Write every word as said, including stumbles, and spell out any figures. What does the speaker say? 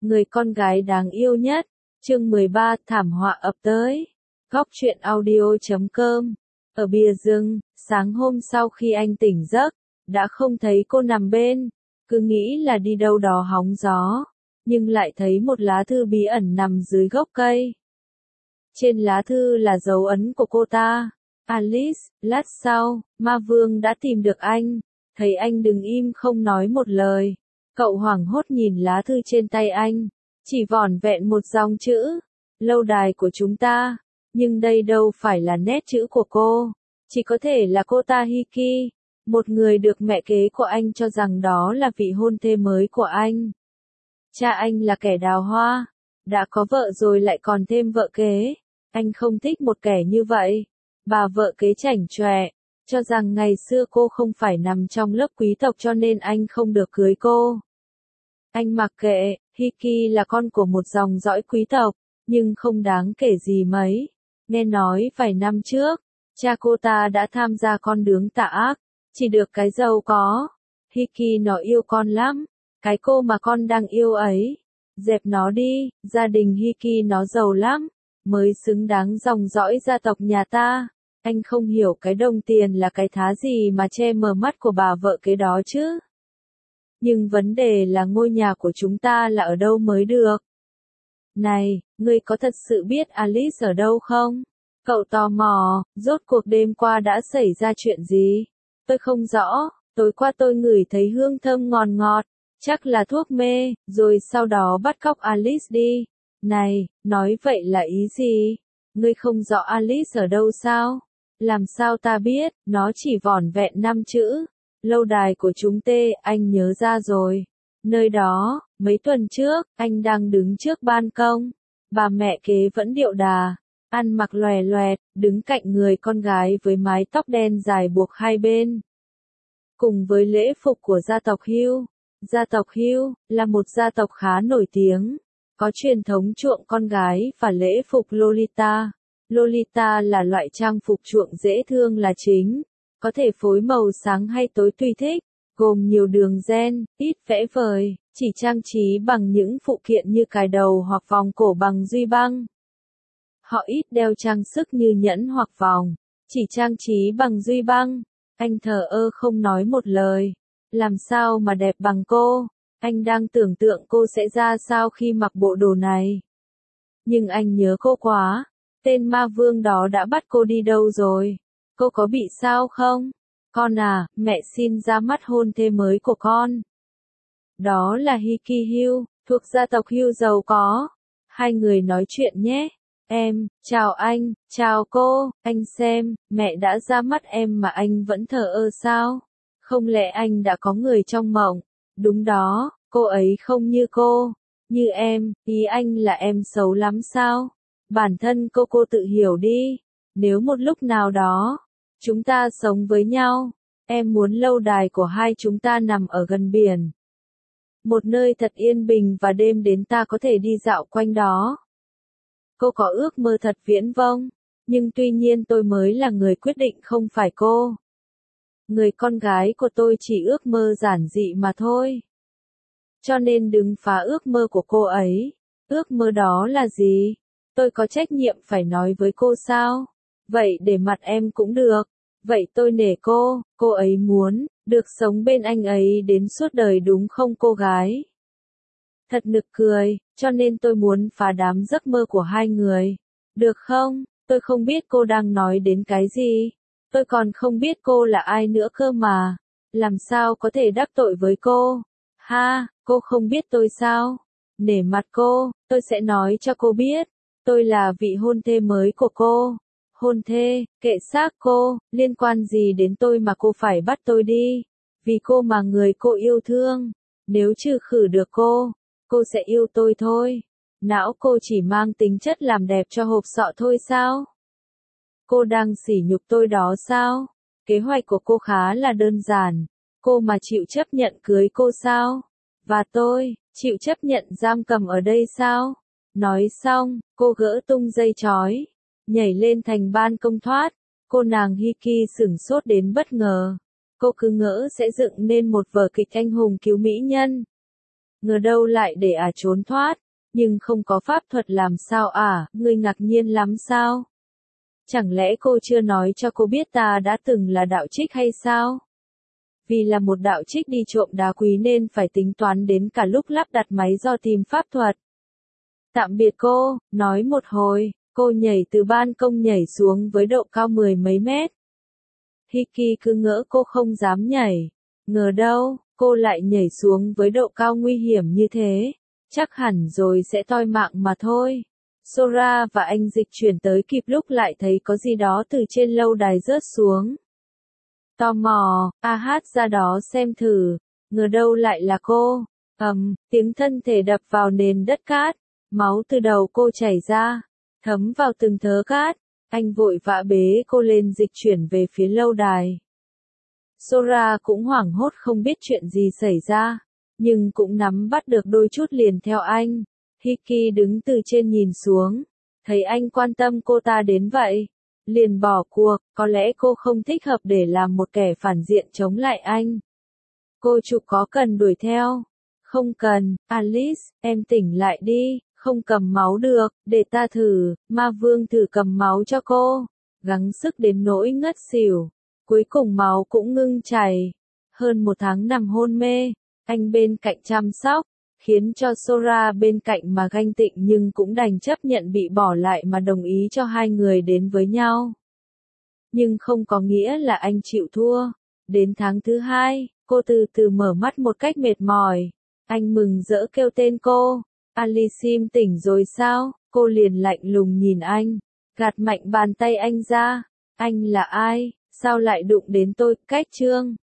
Người con gái đáng yêu nhất. Chương mười ba, thảm họa ập tới. Góc truyện audio chấm com. Ở bìa rừng, sáng hôm sau khi anh tỉnh giấc, đã không thấy cô nằm bên, cứ nghĩ là đi đâu đó hóng gió, nhưng lại thấy một lá thư bí ẩn nằm dưới gốc cây. Trên lá thư là dấu ấn của cô ta. Alice. Lát sau, Ma Vương đã tìm được anh, thấy anh đứng im không nói một lời. Cậu hoảng hốt nhìn lá thư trên tay anh, chỉ vỏn vẹn một dòng chữ, lâu đài của chúng ta, nhưng đây đâu phải là nét chữ của cô, chỉ có thể là cô ta Hiki, một người được mẹ kế của anh cho rằng đó là vị hôn thê mới của anh. Cha anh là kẻ đào hoa, đã có vợ rồi lại còn thêm vợ kế, anh không thích một kẻ như vậy. Bà vợ kế chảnh chọe, cho rằng ngày xưa cô không phải nằm trong lớp quý tộc cho nên anh không được cưới cô. Anh mặc kệ, Hiki là con của một dòng dõi quý tộc, nhưng không đáng kể gì mấy. Nghe nói vài năm trước, cha cô ta đã tham gia con đường tà ác, chỉ được cái giàu có. Hiki nó yêu con lắm, cái cô mà con đang yêu ấy. Dẹp nó đi, gia đình Hiki nó giàu lắm, mới xứng đáng dòng dõi gia tộc nhà ta. Anh không hiểu cái đồng tiền là cái thá gì mà che mờ mắt của bà vợ kế đó chứ. Nhưng vấn đề là ngôi nhà của chúng ta là ở đâu mới được. Này, ngươi có thật sự biết Alice ở đâu không? Cậu tò mò, rốt cuộc đêm qua đã xảy ra chuyện gì? Tôi không rõ, tối qua tôi ngửi thấy hương thơm ngọt ngọt, chắc là thuốc mê, rồi sau đó bắt cóc Alice đi. Này, nói vậy là ý gì? Ngươi không rõ Alice ở đâu sao? Làm sao ta biết, nó chỉ vỏn vẹn năm chữ. Lâu đài của chúng tê, anh nhớ ra rồi. Nơi đó, mấy tuần trước, anh đang đứng trước ban công. Bà mẹ kế vẫn điệu đà, ăn mặc lòe loẹt, đứng cạnh người con gái với mái tóc đen dài buộc hai bên. Cùng với lễ phục của gia tộc Hugh. Gia tộc Hugh là một gia tộc khá nổi tiếng, có truyền thống chuộng con gái và lễ phục Lolita. Lolita là loại trang phục chuộng dễ thương là chính, có thể phối màu sáng hay tối tùy thích, gồm nhiều đường ren, ít vẽ vời, chỉ trang trí bằng những phụ kiện như cài đầu hoặc vòng cổ bằng duy băng. Họ ít đeo trang sức như nhẫn hoặc vòng, chỉ trang trí bằng duy băng. Anh thờ ơ không nói một lời. Làm sao mà đẹp bằng cô? Anh đang tưởng tượng cô sẽ ra sao khi mặc bộ đồ này. Nhưng anh nhớ cô quá. Tên ma vương đó đã bắt cô đi đâu rồi? Cô có bị sao không? Con à, mẹ xin ra mắt hôn thê mới của con. Đó là Hiki Hugh, thuộc gia tộc Hugh giàu có. Hai người nói chuyện nhé. Em, chào anh, chào cô, anh xem, mẹ đã ra mắt em mà anh vẫn thờ ơ sao? Không lẽ anh đã có người trong mộng? Đúng đó, cô ấy không như cô, như em, ý anh là em xấu lắm sao? Bản thân cô cô tự hiểu đi, nếu một lúc nào đó, chúng ta sống với nhau, em muốn lâu đài của hai chúng ta nằm ở gần biển. Một nơi thật yên bình và đêm đến ta có thể đi dạo quanh đó. Cô có ước mơ thật viễn vông, nhưng tuy nhiên tôi mới là người quyết định không phải cô. Người con gái của tôi chỉ ước mơ giản dị mà thôi. Cho nên đừng phá ước mơ của cô ấy. Ước mơ đó là gì? Tôi có trách nhiệm phải nói với cô sao? Vậy để mặt em cũng được. Vậy tôi nể cô, cô ấy muốn được sống bên anh ấy đến suốt đời đúng không cô gái? Thật nực cười, cho nên tôi muốn phá đám giấc mơ của hai người. Được không? Tôi không biết cô đang nói đến cái gì. Tôi còn không biết cô là ai nữa cơ mà. Làm sao có thể đắc tội với cô? Ha, cô không biết tôi sao? Nể mặt cô, tôi sẽ nói cho cô biết. Tôi là vị hôn thê mới của cô. Hôn thê, kệ xác cô, liên quan gì đến tôi mà cô phải bắt tôi đi? Vì cô mà người cô yêu thương. Nếu trừ khử được cô, cô sẽ yêu tôi thôi. Não cô chỉ mang tính chất làm đẹp cho hộp sọ thôi sao? Cô đang sỉ nhục tôi đó sao? Kế hoạch của cô khá là đơn giản. Cô mà chịu chấp nhận cưới cô sao? Và tôi, chịu chấp nhận giam cầm ở đây sao? Nói xong, cô gỡ tung dây chói, nhảy lên thành ban công thoát. Cô nàng Hiki sửng sốt đến bất ngờ. Cô cứ ngỡ sẽ dựng nên một vở kịch anh hùng cứu mỹ nhân. ngờ đâu lại để à trốn thoát, nhưng không có pháp thuật làm sao à, ngươi ngạc nhiên lắm sao? Chẳng lẽ cô chưa nói cho cô biết ta đã từng là đạo trích hay sao? Vì là một đạo trích đi trộm đá quý nên phải tính toán đến cả lúc lắp đặt máy do tìm pháp thuật. Tạm biệt cô, nói một hồi, cô nhảy từ ban công nhảy xuống với độ cao mười mấy mét. Hiki cứ ngỡ cô không dám nhảy, ngờ đâu, cô lại nhảy xuống với độ cao nguy hiểm như thế, chắc hẳn rồi sẽ toi mạng mà thôi. Sora và anh dịch chuyển tới kịp lúc lại thấy có gì đó từ trên lâu đài rớt xuống. Tò mò, a hát ra đó xem thử, ngờ đâu lại là cô. Ầm, um, tiếng thân thể đập vào nền đất cát, máu từ đầu cô chảy ra, thấm vào từng thớ cát. Anh vội vã bế cô lên dịch chuyển về phía lâu đài. Sora cũng hoảng hốt không biết chuyện gì xảy ra, nhưng cũng nắm bắt được đôi chút liền theo anh. Hiki đứng từ trên nhìn xuống, thấy anh quan tâm cô ta đến vậy, liền bỏ cuộc, có lẽ cô không thích hợp để làm một kẻ phản diện chống lại anh. Cô chủ có cần đuổi theo? Không cần, Alice, em tỉnh lại đi, không cầm máu được, để ta thử, ma vương thử cầm máu cho cô, gắng sức đến nỗi ngất xỉu, cuối cùng máu cũng ngưng chảy. Hơn một tháng nằm hôn mê, anh bên cạnh chăm sóc, khiến cho Sora bên cạnh mà ganh tị nhưng cũng đành chấp nhận bị bỏ lại mà đồng ý cho hai người đến với nhau. Nhưng không có nghĩa là anh chịu thua. Đến tháng thứ hai, cô từ từ mở mắt một cách mệt mỏi. Anh mừng rỡ kêu tên cô. Alicim tỉnh rồi sao? Cô liền lạnh lùng nhìn anh, gạt mạnh bàn tay anh ra. Anh là ai? Sao lại đụng đến tôi? Cách trương.